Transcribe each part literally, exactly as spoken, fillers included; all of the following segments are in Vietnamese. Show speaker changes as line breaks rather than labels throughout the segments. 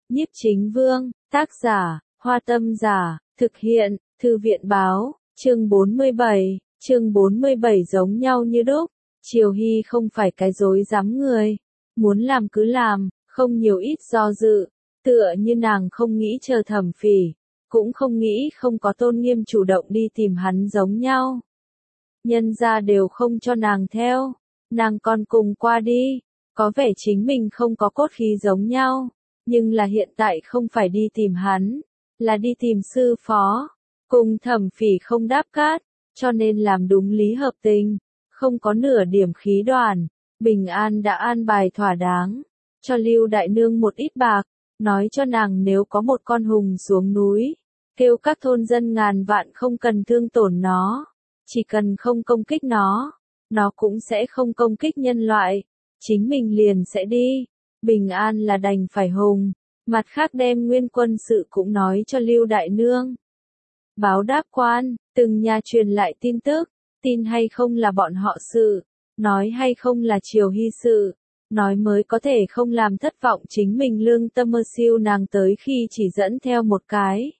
Nhiếp Chính Vương, tác giả, Hoa Tâm Giả, thực hiện, Thư viện Báo, chương bốn mươi bảy, chương bốn mươi bảy giống nhau như đúc. Triều Hy không phải cái dối dám người, muốn làm cứ làm, không nhiều ít do dự, tựa như nàng không nghĩ chờ Thẩm Phỉ, cũng không nghĩ không có tôn nghiêm chủ động đi tìm hắn giống nhau. Nhân gia đều không cho nàng theo, nàng còn cùng qua đi, có vẻ chính mình không có cốt khí giống nhau, nhưng là hiện tại không phải đi tìm hắn, là đi tìm sư phó, cùng Thẩm Phỉ không đáp cát, cho nên làm đúng lý hợp tình, không có nửa điểm khí đoàn. Bình An đã an bài thỏa đáng, cho Lưu Đại Nương một ít bạc, nói cho nàng nếu có một con hùng xuống núi, kêu các thôn dân ngàn vạn không cần thương tổn nó, chỉ cần không công kích nó, nó cũng sẽ không công kích nhân loại, chính mình liền sẽ đi. Bình An là đành phải hùng, mặt khác đem nguyên quân sự cũng nói cho Lưu Đại Nương. Báo đáp quan, từng nhà truyền lại tin tức, tin hay không là bọn họ sự, nói hay không là Triều Hy sự, nói mới có thể không làm thất vọng chính mình lương tâm mơ siêu nàng tới khi chỉ dẫn theo một cái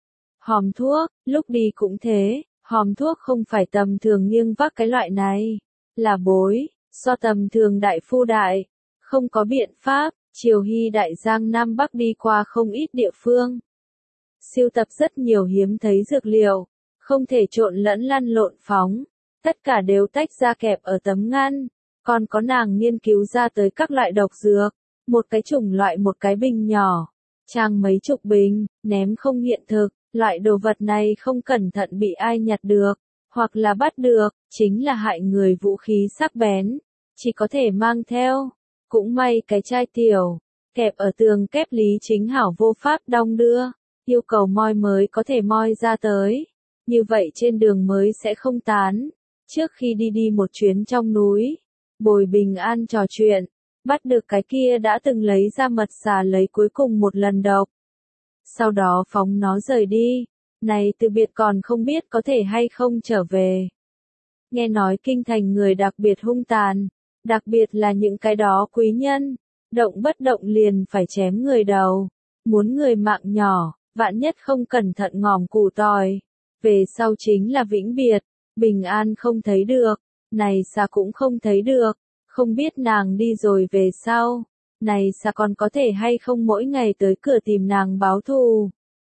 hòm thuốc, lúc đi cũng thế, hòm thuốc không phải tầm thường nghiêng vác cái loại này, là bối, so tầm thường đại phu đại, không có biện pháp, Triều Hy đại giang Nam Bắc đi qua không ít địa phương. Siêu tập rất nhiều hiếm thấy dược liệu, không thể trộn lẫn lăn lộn phóng, tất cả đều tách ra kẹp ở tấm ngăn, còn có nàng nghiên cứu ra tới các loại độc dược, một cái chủng loại một cái bình nhỏ, trang mấy chục bình, ném không hiện thực, loại đồ vật này không cẩn thận bị ai nhặt được, hoặc là bắt được, chính là hại người vũ khí sắc bén, chỉ có thể mang theo, cũng may cái chai tiểu, kẹp ở tường kép Lý Chính Hảo vô pháp đong đưa, yêu cầu moi mới có thể moi ra tới, như vậy trên đường mới sẽ không tán. Trước khi đi đi một chuyến trong núi, bồi Bình An trò chuyện, bắt được cái kia đã từng lấy ra mật xà lấy cuối cùng một lần độc. Sau đó phóng nó rời đi, này từ biệt còn không biết có thể hay không trở về. Nghe nói kinh thành người đặc biệt hung tàn, đặc biệt là những cái đó quý nhân, động bất động liền phải chém người đầu, muốn người mạng nhỏ, vạn nhất không cẩn thận ngòm củ tỏi, về sau chính là vĩnh biệt. Bình An không thấy được, này xa cũng không thấy được, không biết nàng đi rồi về sau, này xa còn có thể hay không mỗi ngày tới cửa tìm nàng báo thù.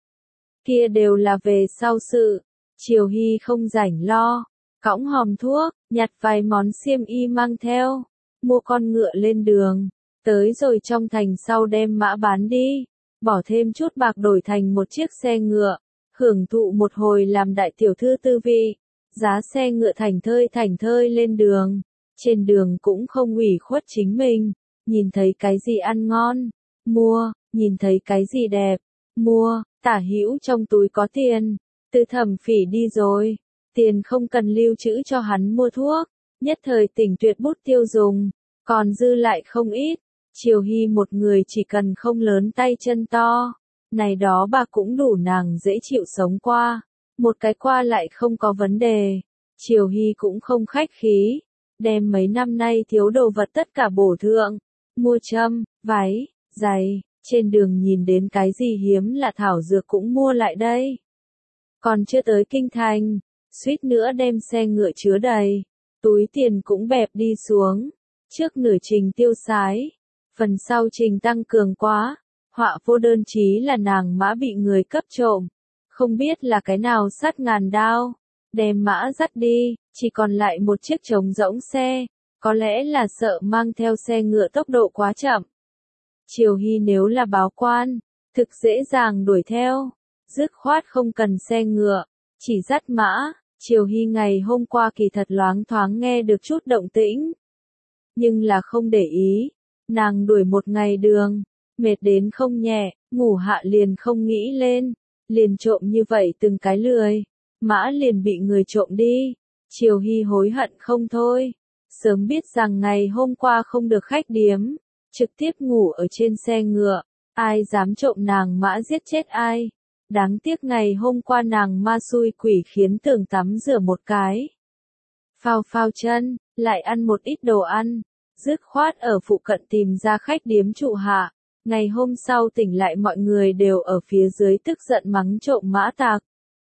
Kia đều là về sau sự, Triều Hy không rảnh lo, cõng hòm thuốc, nhặt vài món xiêm y mang theo, mua con ngựa lên đường, tới rồi trong thành sau đem mã bán đi, bỏ thêm chút bạc đổi thành một chiếc xe ngựa, hưởng thụ một hồi làm đại tiểu thư tư vị. Giá xe ngựa thành thơi thành thơi lên đường, trên đường cũng không ủy khuất chính mình, nhìn thấy cái gì ăn ngon, mua, nhìn thấy cái gì đẹp, mua, tả hữu trong túi có tiền, từ Thẩm Phỉ đi rồi, tiền không cần lưu trữ cho hắn mua thuốc, nhất thời tỉnh tuyệt bút tiêu dùng, còn dư lại không ít, Triều Hy một người chỉ cần không lớn tay chân to, này đó bà cũng đủ nàng dễ chịu sống qua. Một cái qua lại không có vấn đề, Triều Hy cũng không khách khí, đem mấy năm nay thiếu đồ vật tất cả bổ thượng, mua châm, váy, giày, trên đường nhìn đến cái gì hiếm là thảo dược cũng mua lại đây. Còn chưa tới kinh thành, suýt nữa đem xe ngựa chứa đầy, túi tiền cũng bẹp đi xuống, trước nửa trình tiêu sái, phần sau trình tăng cường quá, họa vô đơn chí là nàng mã bị người cấp trộm. Không biết là cái nào sát ngàn đao, đem mã dắt đi, chỉ còn lại một chiếc trống rỗng xe, có lẽ là sợ mang theo xe ngựa tốc độ quá chậm. Triều Hy nếu là báo quan, thực dễ dàng đuổi theo, dứt khoát không cần xe ngựa, chỉ dắt mã. Triều Hy ngày hôm qua kỳ thật loáng thoáng nghe được chút động tĩnh, nhưng là không để ý, nàng đuổi một ngày đường, mệt đến không nhẹ, ngủ hạ liền không nghĩ lên. Liền trộm như vậy từng cái lười, mã liền bị người trộm đi, Triều Hy hối hận không thôi, sớm biết rằng ngày hôm qua không được khách điếm, trực tiếp ngủ ở trên xe ngựa, ai dám trộm nàng mã giết chết ai, đáng tiếc ngày hôm qua nàng ma xui quỷ khiến tưởng tắm rửa một cái, phao phao chân, lại ăn một ít đồ ăn, dứt khoát ở phụ cận tìm ra khách điếm trụ hạ, Ngày hôm sau tỉnh lại mọi người đều ở phía dưới tức giận mắng trộm Mã Tạc.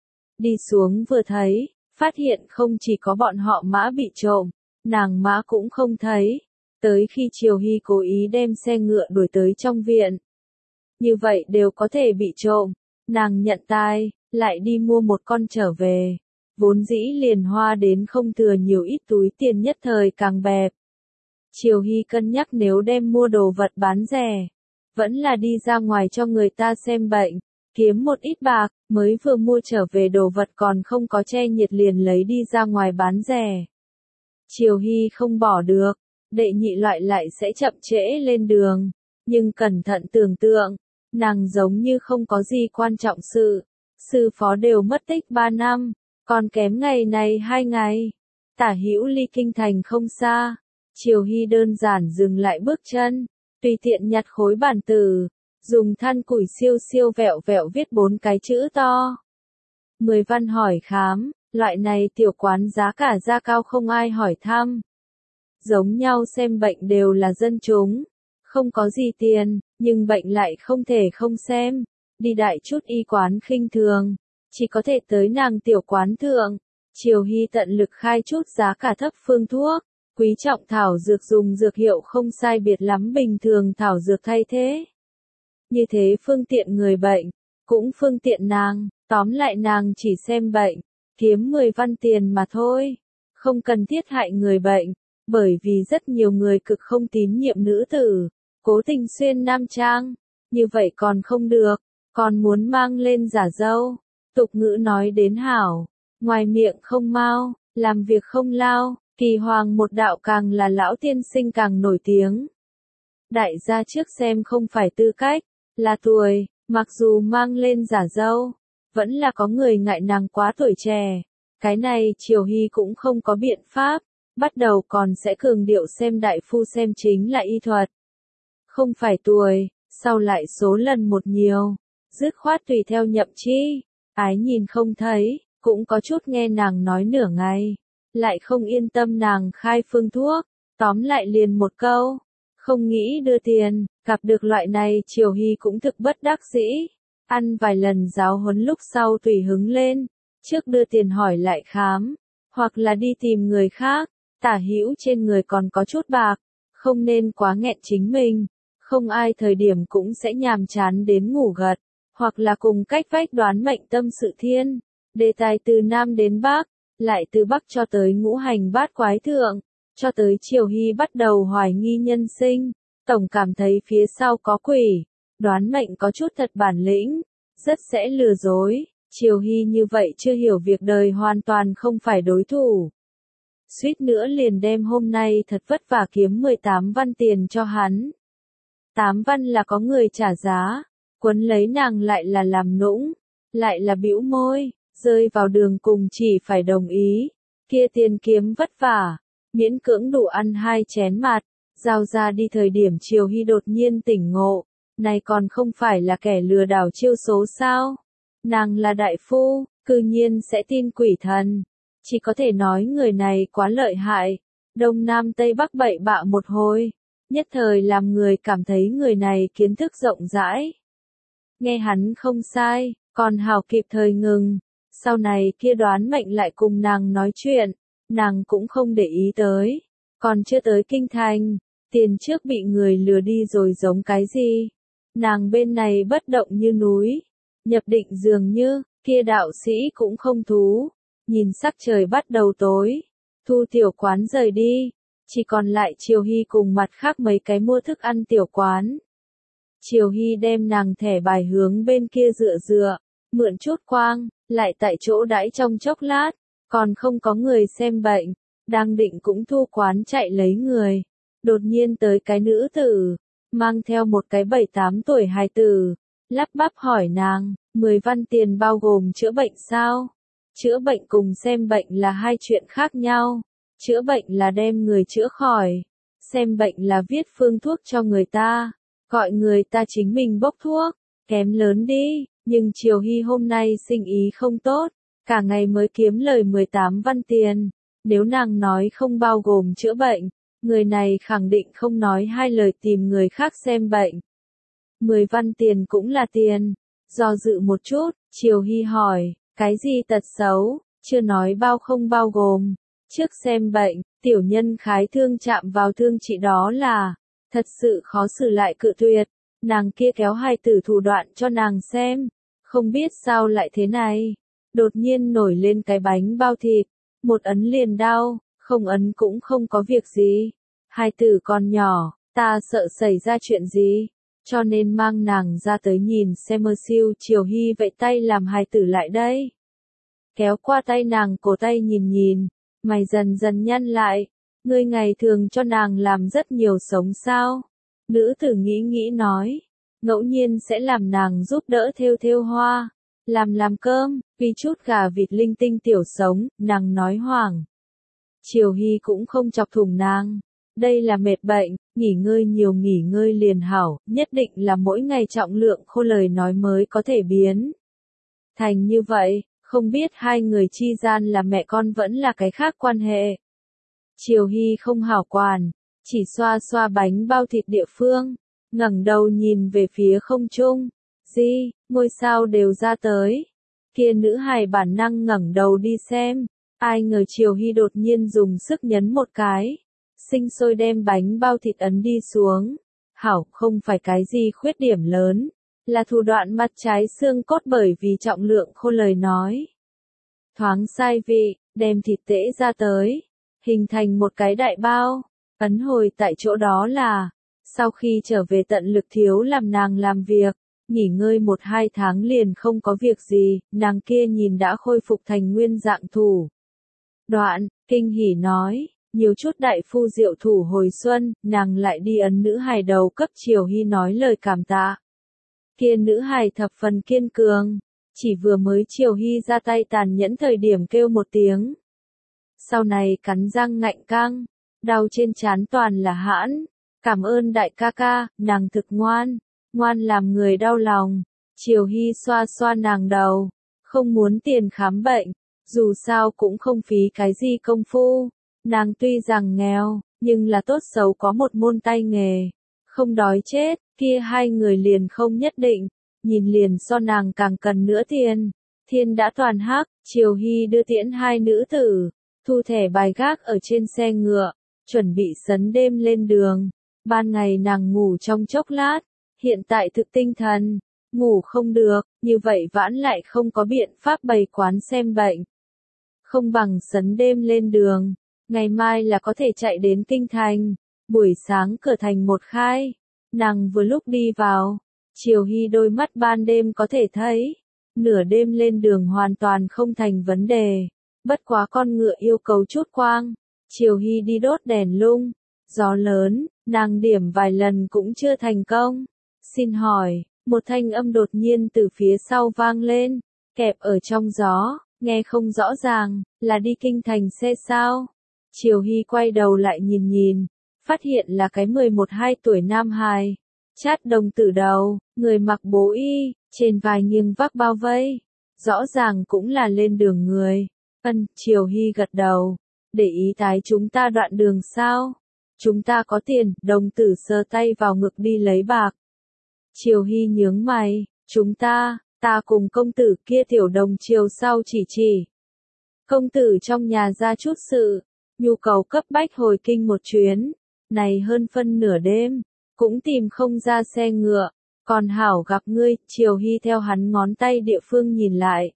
Đi xuống vừa thấy, phát hiện không chỉ có bọn họ Mã bị trộm, nàng Mã cũng không thấy. Tới khi Triều Hy cố ý đem xe ngựa đuổi tới trong viện. Như vậy đều có thể bị trộm, nàng nhận tai, lại đi mua một con trở về. Vốn dĩ liền hoa đến không thừa nhiều ít túi tiền nhất thời càng bẹp. Triều Hy cân nhắc nếu đem mua đồ vật bán rẻ, vẫn là đi ra ngoài cho người ta xem bệnh, kiếm một ít bạc, mới vừa mua trở về đồ vật còn không có che nhiệt liền lấy đi ra ngoài bán rẻ. Triều Hy không bỏ được, đệ nhị loại lại sẽ chậm trễ lên đường, nhưng cẩn thận tưởng tượng, nàng giống như không có gì quan trọng sự, sư phó đều mất tích ba năm, còn kém ngày này hai ngày. Tả hữu ly kinh thành không xa, Triều Hy đơn giản dừng lại bước chân, tùy tiện nhặt khối bản tử, dùng than củi siêu siêu vẹo vẹo viết bốn cái chữ to. Mười văn hỏi khám, loại này tiểu quán giá cả ra cao không ai hỏi thăm. Giống nhau xem bệnh đều là dân chúng, không có gì tiền, nhưng bệnh lại không thể không xem. Đi đại chút y quán khinh thường, chỉ có thể tới nàng tiểu quán thượng. Triều Hy tận lực khai chút giá cả thấp phương thuốc, quý trọng thảo dược dùng dược hiệu không sai biệt lắm bình thường thảo dược thay thế. Như thế phương tiện người bệnh, cũng phương tiện nàng, tóm lại nàng chỉ xem bệnh, kiếm mười văn tiền mà thôi, không cần thiết hại người bệnh, bởi vì rất nhiều người cực không tín nhiệm nữ tử, cố tình xuyên nam trang, như vậy còn không được, còn muốn mang lên giả dâu. Tục ngữ nói đến hảo, ngoài miệng không mau, làm việc không lao, kỳ hoàng một đạo càng là lão tiên sinh càng nổi tiếng. Đại gia trước xem không phải tư cách, là tuổi, mặc dù mang lên giả dâu, vẫn là có người ngại nàng quá tuổi trẻ. Cái này Triều Hy cũng không có biện pháp, bắt đầu còn sẽ cường điệu xem đại phu xem chính là y thuật. Không phải tuổi, sau lại số lần một nhiều, dứt khoát tùy theo nhậm chi, ái nhìn không thấy, cũng có chút nghe nàng nói nửa ngày, lại không yên tâm nàng khai phương thuốc, tóm lại liền một câu, không nghĩ đưa tiền, gặp được loại này Triều Hy cũng thực bất đắc dĩ, ăn vài lần giáo huấn lúc sau tùy hứng lên, trước đưa tiền hỏi lại khám, hoặc là đi tìm người khác, tả hữu trên người còn có chút bạc, không nên quá nghẹn chính mình, không ai thời điểm cũng sẽ nhàm chán đến ngủ gật, hoặc là cùng cách vách đoán mệnh tâm sự thiên, đề tài từ Nam đến Bắc, lại từ Bắc cho tới ngũ hành bát quái thượng, cho tới Triều Hy bắt đầu hoài nghi nhân sinh, tổng cảm thấy phía sau có quỷ, đoán mệnh có chút thật bản lĩnh, rất sẽ lừa dối, Triều Hy như vậy chưa hiểu việc đời hoàn toàn không phải đối thủ. Suýt nữa liền đem hôm nay thật vất vả kiếm mười tám văn tiền cho hắn. tám văn là có người trả giá, quấn lấy nàng lại là làm nũng, lại là bĩu môi, rơi vào đường cùng chỉ phải đồng ý, kia tiền kiếm vất vả, miễn cưỡng đủ ăn hai chén mặt, giao ra đi thời điểm Triều Hy đột nhiên tỉnh ngộ, này còn không phải là kẻ lừa đảo chiêu số sao? Nàng là đại phu, cư nhiên sẽ tin quỷ thần, chỉ có thể nói người này quá lợi hại, đông nam tây bắc bậy bạ một hồi, nhất thời làm người cảm thấy người này kiến thức rộng rãi. Nghe hắn không sai, còn hào kịp thời ngừng, sau này kia đoán mệnh lại cùng nàng nói chuyện, nàng cũng không để ý tới, còn chưa tới kinh thành, tiền trước bị người lừa đi rồi giống cái gì, nàng bên này bất động như núi, nhập định dường như, kia đạo sĩ cũng không thú, nhìn sắc trời bắt đầu tối, thu tiểu quán rời đi, chỉ còn lại Triều Hy cùng mặt khác mấy cái mua thức ăn tiểu quán. Triều Hy đem nàng thẻ bài hướng bên kia dựa dựa, mượn chút quang, lại tại chỗ đãi trong chốc lát, còn không có người xem bệnh, đang định cũng thu quán chạy lấy người. Đột nhiên tới cái nữ tử, mang theo một cái bảy tám tuổi hài tử, lắp bắp hỏi nàng, mười văn tiền bao gồm chữa bệnh sao? Chữa bệnh cùng xem bệnh là hai chuyện khác nhau, chữa bệnh là đem người chữa khỏi, xem bệnh là viết phương thuốc cho người ta, gọi người ta chính mình bốc thuốc, kém lớn đi, nhưng Triều Hy hôm nay sinh ý không tốt, cả ngày mới kiếm lời mười tám văn tiền, nếu nàng nói không bao gồm chữa bệnh, người này khẳng định không nói hai lời tìm người khác xem bệnh. Mười văn tiền cũng là tiền. Do dự một chút, Triều Hy hỏi, cái gì tật xấu, chưa nói bao không bao gồm. Trước xem bệnh, tiểu nhân khái thương chạm vào thương chị đó là, thật sự khó xử lại cự tuyệt. Nàng kia kéo hài tử thủ đoạn cho nàng xem, không biết sao lại thế này. Đột nhiên nổi lên cái bánh bao thịt, một ấn liền đau, không ấn cũng không có việc gì. Hài tử còn nhỏ, ta sợ xảy ra chuyện gì, cho nên mang nàng ra tới nhìn xem mơ siêu. Triều Hy vậy tay làm hài tử lại đây. Kéo qua tay nàng cổ tay nhìn nhìn, mày dần dần nhăn lại, ngươi ngày thường cho nàng làm rất nhiều sống sao? Nữ tử nghĩ nghĩ nói, ngẫu nhiên sẽ làm nàng giúp đỡ thêu thêu hoa, làm làm cơm, vì chút gà vịt linh tinh tiểu sống, nàng nói hoảng. Triều Hy cũng không chọc thủng nàng, đây là mệt bệnh, nghỉ ngơi nhiều nghỉ ngơi liền hảo, nhất định là mỗi ngày trọng lượng khô lời nói mới có thể biến thành như vậy, không biết hai người chi gian là mẹ con vẫn là cái khác quan hệ. Triều Hy không hảo quản, chỉ xoa xoa bánh bao thịt địa phương, ngẩng đầu nhìn về phía không trung. Gì, ngôi sao đều ra tới. Kia nữ hài bản năng ngẩng đầu đi xem, ai ngờ Triều Hy đột nhiên dùng sức nhấn một cái, sinh sôi đem bánh bao thịt ấn đi xuống. Hảo, không phải cái gì khuyết điểm lớn, là thủ đoạn mặt trái xương cốt bởi vì trọng lượng khô lời nói. Thoáng sai vị, đem thịt tễ ra tới, hình thành một cái đại bao, ấn hồi tại chỗ đó là, sau khi trở về tận lực thiếu làm nàng làm việc, nghỉ ngơi một hai tháng liền không có việc gì, nàng kia nhìn đã khôi phục thành nguyên dạng thủ. Đoạn, kinh hỉ nói, nhiều chút đại phu diệu thủ hồi xuân, nàng lại đi ấn nữ hài đầu cấp Triều Hy nói lời cảm tạ. Kia nữ hài thập phần kiên cường, chỉ vừa mới Triều Hy ra tay tàn nhẫn thời điểm kêu một tiếng. Sau này cắn răng ngạnh căng, đau trên trán toàn là hãn, cảm ơn đại ca ca, nàng thực ngoan, ngoan làm người đau lòng. Triều Hy xoa xoa nàng đầu, không muốn tiền khám bệnh, dù sao cũng không phí cái gì công phu. Nàng tuy rằng nghèo, nhưng là tốt xấu có một môn tay nghề, không đói chết, kia hai người liền không nhất định, nhìn liền so nàng càng cần nữa tiền. Thiên đã toàn hắc, Triều Hy đưa tiễn hai nữ tử, thu thẻ bài gác ở trên xe ngựa, chuẩn bị sấn đêm lên đường. Ban ngày nàng ngủ trong chốc lát, hiện tại thực tinh thần, ngủ không được, như vậy vãn lại không có biện pháp bày quán xem bệnh. Không bằng sấn đêm lên đường, ngày mai là có thể chạy đến kinh thành, buổi sáng cửa thành một khai, nàng vừa lúc đi vào, Triều Hy đôi mắt ban đêm có thể thấy, nửa đêm lên đường hoàn toàn không thành vấn đề, bất quá con ngựa yêu cầu chút quang, Triều Hy đi đốt đèn lung, gió lớn, nàng điểm vài lần cũng chưa thành công. Xin hỏi, một thanh âm đột nhiên từ phía sau vang lên, kẹp ở trong gió, nghe không rõ ràng, là đi kinh thành xe sao? Triều Hy quay đầu lại nhìn nhìn, phát hiện là cái mười một hai tuổi nam hài, chát đồng tử đầu, người mặc bố y, trên vai nghiêng vác bao vây, rõ ràng cũng là lên đường người. Ân, Triều Hy gật đầu, để ý tái chúng ta đoạn đường sao? Chúng ta có tiền, đồng tử sờ tay vào ngực đi lấy bạc. Triều Hy nhướng mày, chúng ta, ta cùng công tử kia tiểu đồng chiều sau chỉ chỉ. Công tử trong nhà ra chút sự, nhu cầu cấp bách hồi kinh một chuyến, này hơn phân nửa đêm, cũng tìm không ra xe ngựa, còn hảo gặp ngươi. Triều Hy theo hắn ngón tay địa phương nhìn lại.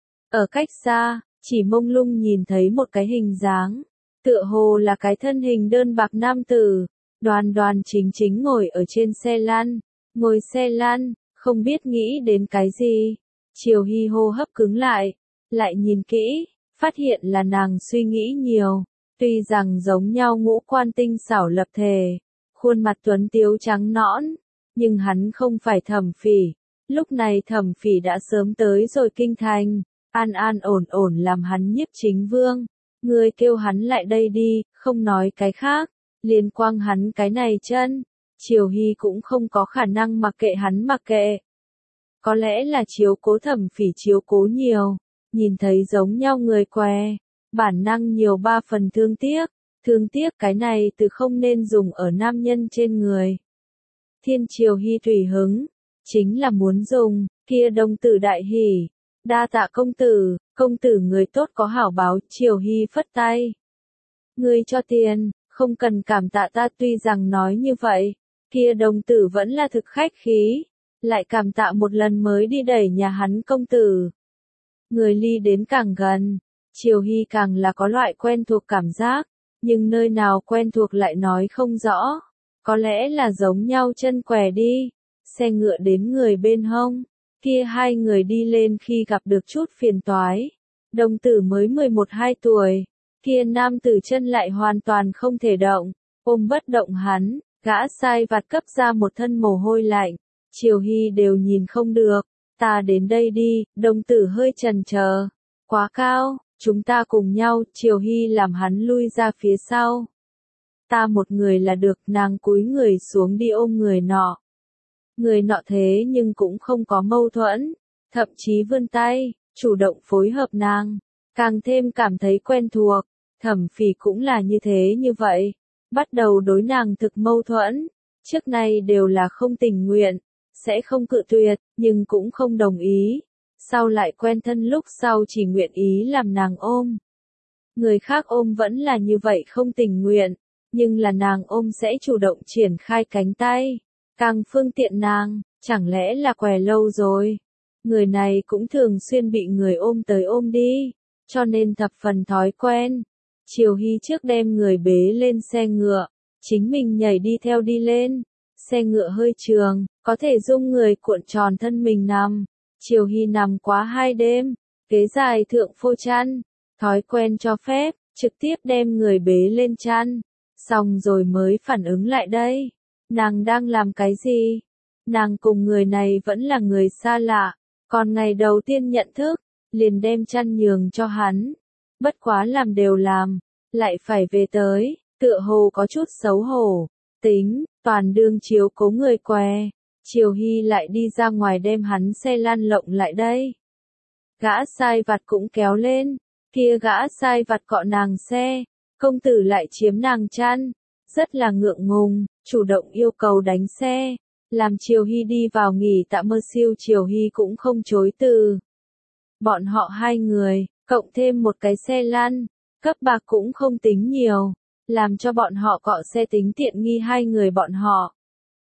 Ở cách xa, chỉ mông lung nhìn thấy một cái hình dáng, tựa hồ là cái thân hình đơn bạc nam tử, đoàn đoàn chính chính ngồi ở trên xe lăn, ngồi xe lăn, không biết nghĩ đến cái gì. Triều Hy hô hấp cứng lại, lại nhìn kỹ, phát hiện là nàng suy nghĩ nhiều, tuy rằng giống nhau ngũ quan tinh xảo lập thể, khuôn mặt tuấn tiếu trắng nõn, nhưng hắn không phải Thẩm Phỉ, lúc này Thẩm Phỉ đã sớm tới rồi kinh thành, an an ổn ổn làm hắn nhiếp chính vương. Ngươi kêu hắn lại đây đi, không nói cái khác, liền quang hắn cái này chân. Triều Hy cũng không có khả năng mặc kệ hắn mặc kệ. Có lẽ là chiếu cố Thẩm Phỉ chiếu cố nhiều, nhìn thấy giống nhau người què, bản năng nhiều ba phần thương tiếc, thương tiếc cái này từ không nên dùng ở nam nhân trên người. Thiên Triều Hy tùy hứng, chính là muốn dùng, kia đồng tử đại hỉ. Đa tạ công tử, công tử người tốt có hảo báo. Triều Hy phất tay. Ngươi cho tiền, không cần cảm tạ ta. Tuy rằng nói như vậy, kia đồng tử vẫn là thực khách khí, lại cảm tạ một lần mới đi đẩy nhà hắn công tử. Người ly đến càng gần, Triều Hy càng là có loại quen thuộc cảm giác, nhưng nơi nào quen thuộc lại nói không rõ. Có lẽ là giống nhau chân què đi. Xe ngựa đến người bên hông, kia hai người đi lên khi gặp được chút phiền toái. Đồng tử mới mười một hai tuổi, kia nam tử chân lại hoàn toàn không thể động, ôm bất động hắn, gã sai vặt cấp ra một thân mồ hôi lạnh. Triều Hy đều nhìn không được, ta đến đây đi. Đồng tử hơi chần chờ, quá cao, chúng ta cùng nhau. Triều Hy làm hắn lui ra phía sau. Ta một người là được. Nàng cúi người xuống đi ôm người nọ. Người nọ thế nhưng cũng không có mâu thuẫn, thậm chí vươn tay, chủ động phối hợp nàng, càng thêm cảm thấy quen thuộc. Thẩm Phỉ cũng là như thế như vậy, bắt đầu đối nàng thực mâu thuẫn, trước nay đều là không tình nguyện, sẽ không cự tuyệt, nhưng cũng không đồng ý, sau lại quen thân lúc sau chỉ nguyện ý làm nàng ôm. Người khác ôm vẫn là như vậy không tình nguyện, nhưng là nàng ôm sẽ chủ động triển khai cánh tay. Càng phương tiện nàng, chẳng lẽ là què lâu rồi. Người này cũng thường xuyên bị người ôm tới ôm đi, cho nên thập phần thói quen. Triều Hy trước đem người bế lên xe ngựa, chính mình nhảy đi theo đi lên. Xe ngựa hơi trường, có thể dung người cuộn tròn thân mình nằm. Triều Hy nằm quá hai đêm, ghế dài thượng phô chăn, thói quen cho phép, trực tiếp đem người bế lên chăn, xong rồi mới phản ứng lại đây. Nàng đang làm cái gì? Nàng cùng người này vẫn là người xa lạ, còn ngày đầu tiên nhận thức, liền đem chăn nhường cho hắn. Bất quá làm đều làm, lại phải về tới, tựa hồ có chút xấu hổ. Tính, toàn đương chiếu cố người què. Triều Hy lại đi ra ngoài đem hắn xe lăn lộng lại đây. Gã sai vặt cũng kéo lên, kia gã sai vặt cọ nàng xe, công tử lại chiếm nàng chăn, rất là ngượng ngùng, chủ động yêu cầu đánh xe, làm Triều Hy đi vào nghỉ tạm mơ siêu. Triều Hy cũng không chối từ. Bọn họ hai người, cộng thêm một cái xe lăn, cấp bạc cũng không tính nhiều, làm cho bọn họ cọ xe tính tiện nghi hai người bọn họ.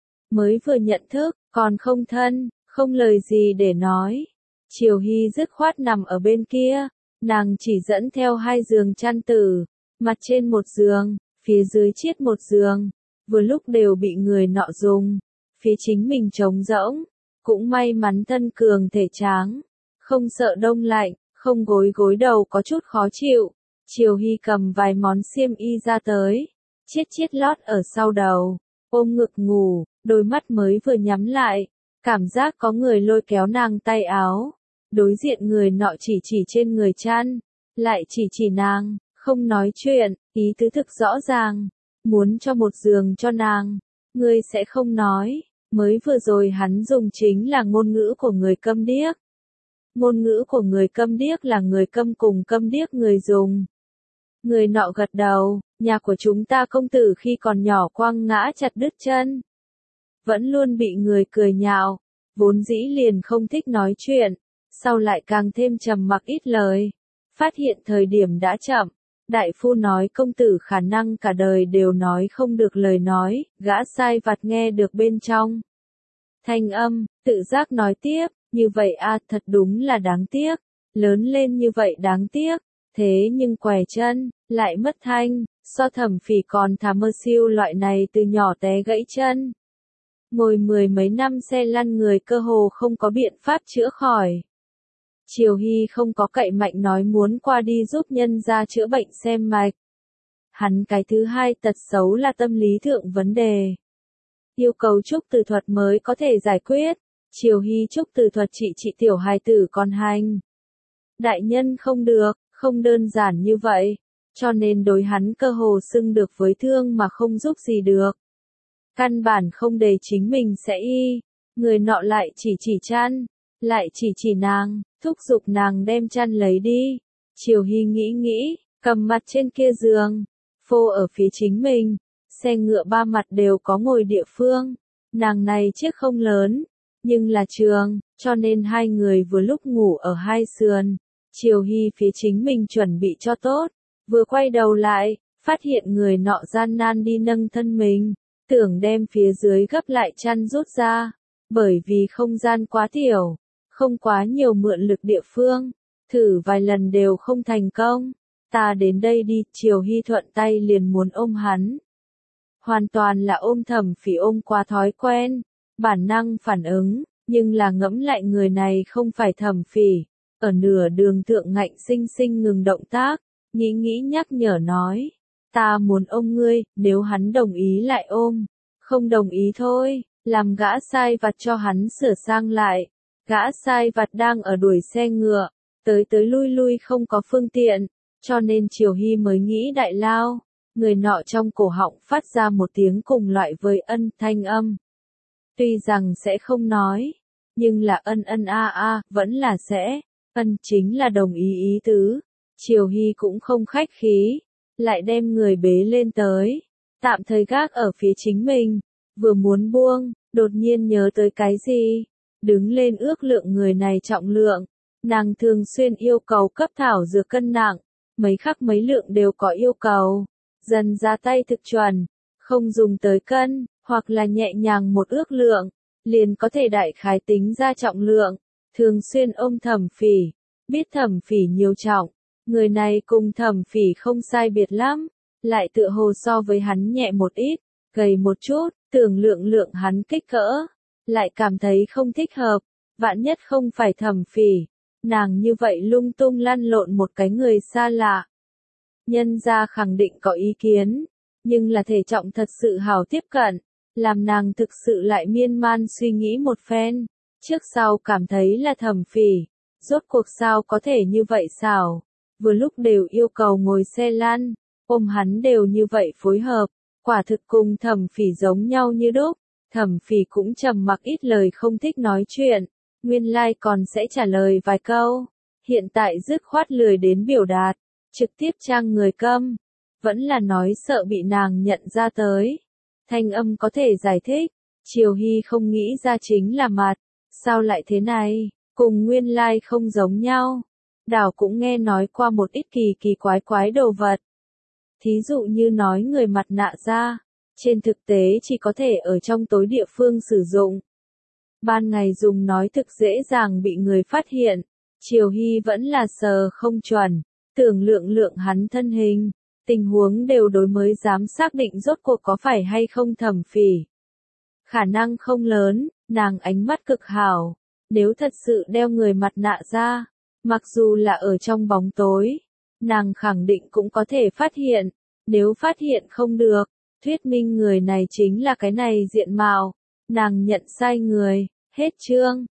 Mới vừa nhận thức, còn không thân, không lời gì để nói. Triều Hy dứt khoát nằm ở bên kia, nàng chỉ dẫn theo hai giường chăn tử, mặt trên một giường, phía dưới chiết một giường, vừa lúc đều bị người nọ dùng, phía chính mình trống rỗng, cũng may mắn thân cường thể tráng, không sợ đông lạnh, không gối gối đầu có chút khó chịu. Triều Hy cầm vài món xiêm y ra tới, chiết chiết lót ở sau đầu, ôm ngực ngủ, đôi mắt mới vừa nhắm lại, cảm giác có người lôi kéo nàng tay áo, đối diện người nọ chỉ chỉ trên người chăn, lại chỉ chỉ nàng, không nói chuyện, ý tứ thực rõ ràng, muốn cho một giường cho nàng, ngươi sẽ không nói. Mới vừa rồi hắn dùng chính là ngôn ngữ của người câm điếc. Ngôn ngữ của người câm điếc là người câm cùng câm điếc người dùng. Người nọ gật đầu, nhà của chúng ta công tử khi còn nhỏ quăng ngã chặt đứt chân. Vẫn luôn bị người cười nhạo, vốn dĩ liền không thích nói chuyện, sau lại càng thêm trầm mặc ít lời. Phát hiện thời điểm đã chậm, đại phu nói công tử khả năng cả đời đều nói không được lời nói, gã sai vặt nghe được bên trong. Thanh âm, tự giác nói tiếp, như vậy a thật đúng là đáng tiếc, lớn lên như vậy đáng tiếc, thế nhưng què chân, lại mất thanh, so Thẩm Phỉ còn thà mơ siêu loại này từ nhỏ té gãy chân. Ngồi mười mấy năm xe lăn người cơ hồ không có biện pháp chữa khỏi. Triều Hy không có cậy mạnh nói muốn qua đi giúp nhân gia chữa bệnh xem mạch. Hắn cái thứ hai tật xấu là tâm lý thượng vấn đề. Yêu cầu trúc từ thuật mới có thể giải quyết. Triều Hy trúc từ thuật trị trị tiểu hài tử còn hành. Đại nhân không được, không đơn giản như vậy. Cho nên đối hắn cơ hồ xưng được với thương mà không giúp gì được. Căn bản không để chính mình sẽ y. Người nọ lại chỉ chỉ chăn, lại chỉ chỉ nàng, thúc giục nàng đem chăn lấy đi. Triều Hy nghĩ nghĩ, cầm mặt trên kia giường, phô ở phía chính mình, xe ngựa ba mặt đều có ngồi địa phương. Nàng này chiếc không lớn, nhưng là trường, cho nên hai người vừa lúc ngủ ở hai sườn. Triều Hy phía chính mình chuẩn bị cho tốt, vừa quay đầu lại, phát hiện người nọ gian nan đi nâng thân mình, tưởng đem phía dưới gấp lại chăn rút ra, bởi vì không gian quá tiểu, không quá nhiều mượn lực địa phương, thử vài lần đều không thành công. Ta đến đây đi, Triều Hy thuận tay liền muốn ôm hắn. Hoàn toàn là ôm Thẩm Phỉ ôm qua thói quen, bản năng phản ứng, nhưng là ngẫm lại người này không phải Thẩm Phỉ, ở nửa đường thượng ngạnh sinh sinh ngừng động tác, nghĩ nghĩ nhắc nhở nói, ta muốn ôm ngươi, nếu hắn đồng ý lại ôm, không đồng ý thôi, làm gã sai vặt cho hắn sửa sang lại. Gã sai vặt đang ở đuổi xe ngựa, tới tới lui lui không có phương tiện, cho nên Triều Hy mới nghĩ đại lao. Người nọ trong cổ họng phát ra một tiếng cùng loại với ân thanh âm. Tuy rằng sẽ không nói, nhưng là ân ân a a, vẫn là sẽ, ân chính là đồng ý ý tứ. Triều Hy cũng không khách khí, lại đem người bế lên tới, tạm thời gác ở phía chính mình, vừa muốn buông, đột nhiên nhớ tới cái gì, đứng lên ước lượng người này trọng lượng, nàng thường xuyên yêu cầu cấp thảo dược cân nặng, mấy khắc mấy lượng đều có yêu cầu. Dần ra tay thực chuẩn, không dùng tới cân, hoặc là nhẹ nhàng một ước lượng, liền có thể đại khái tính ra trọng lượng. Thường xuyên ôm Thẩm Phỉ, biết Thẩm Phỉ nhiều trọng, người này cùng Thẩm Phỉ không sai biệt lắm, lại tựa hồ so với hắn nhẹ một ít, gầy một chút, tưởng lượng lượng hắn kích cỡ, lại cảm thấy không thích hợp, vạn nhất không phải Thẩm Phỉ, nàng như vậy lung tung lăn lộn một cái người xa lạ. Nhân gia khẳng định có ý kiến, nhưng là thể trọng thật sự hào tiếp cận, làm nàng thực sự lại miên man suy nghĩ một phen, trước sau cảm thấy là Thẩm Phỉ, rốt cuộc sao có thể như vậy xảo, vừa lúc đều yêu cầu ngồi xe lăn, ôm hắn đều như vậy phối hợp, quả thực cùng Thẩm Phỉ giống nhau như đúc. Thẩm Phỉ cũng trầm mặc ít lời không thích nói chuyện, nguyên lai like còn sẽ trả lời vài câu, hiện tại dứt khoát lười đến biểu đạt. Trực tiếp trang người câm, vẫn là nói sợ bị nàng nhận ra tới. Thanh âm có thể giải thích, Triều Hy không nghĩ ra chính là mặt, sao lại thế này, cùng nguyên lai like không giống nhau. Đảo cũng nghe nói qua một ít kỳ kỳ quái quái đồ vật. Thí dụ như nói người mặt nạ ra, trên thực tế chỉ có thể ở trong tối địa phương sử dụng. Ban ngày dùng nói thực dễ dàng bị người phát hiện, Triều Hy vẫn là sờ không chuẩn. Tưởng lượng lượng hắn thân hình, tình huống đều đối mới dám xác định rốt cuộc có phải hay không Thẩm Phỉ. Khả năng không lớn, nàng ánh mắt cực hảo, nếu thật sự đeo người mặt nạ ra, mặc dù là ở trong bóng tối, nàng khẳng định cũng có thể phát hiện, nếu phát hiện không được, thuyết minh người này chính là cái này diện mạo, nàng nhận sai người, hết chương.